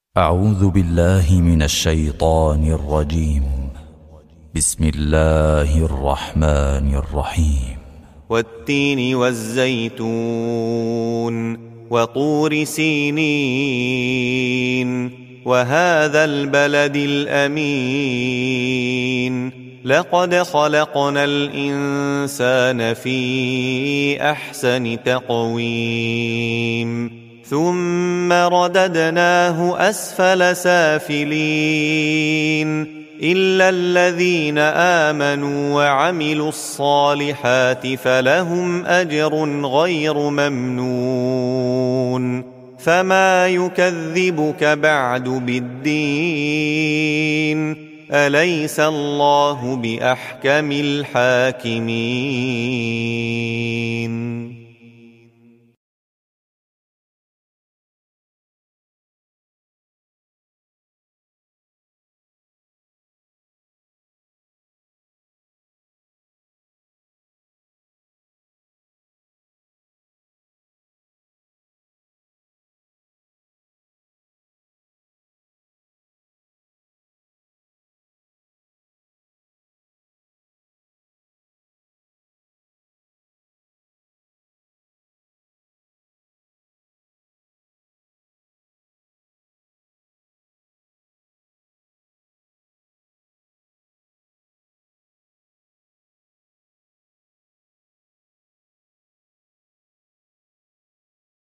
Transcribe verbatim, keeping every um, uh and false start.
أعوذ بالله من الشيطان الرجيم. بسم الله الرحمن الرحيم. والتين والزيتون وطور سينين وهذا البلد الأمين لقد خلقنا الإنسان في أحسن تقويم ثم رددناه أسفل سافلين إلا الذين آمنوا وعملوا الصالحات فلهم أجر غير ممنون فما يكذبك بعد بالدين أليس الله بأحكم الحاكمين.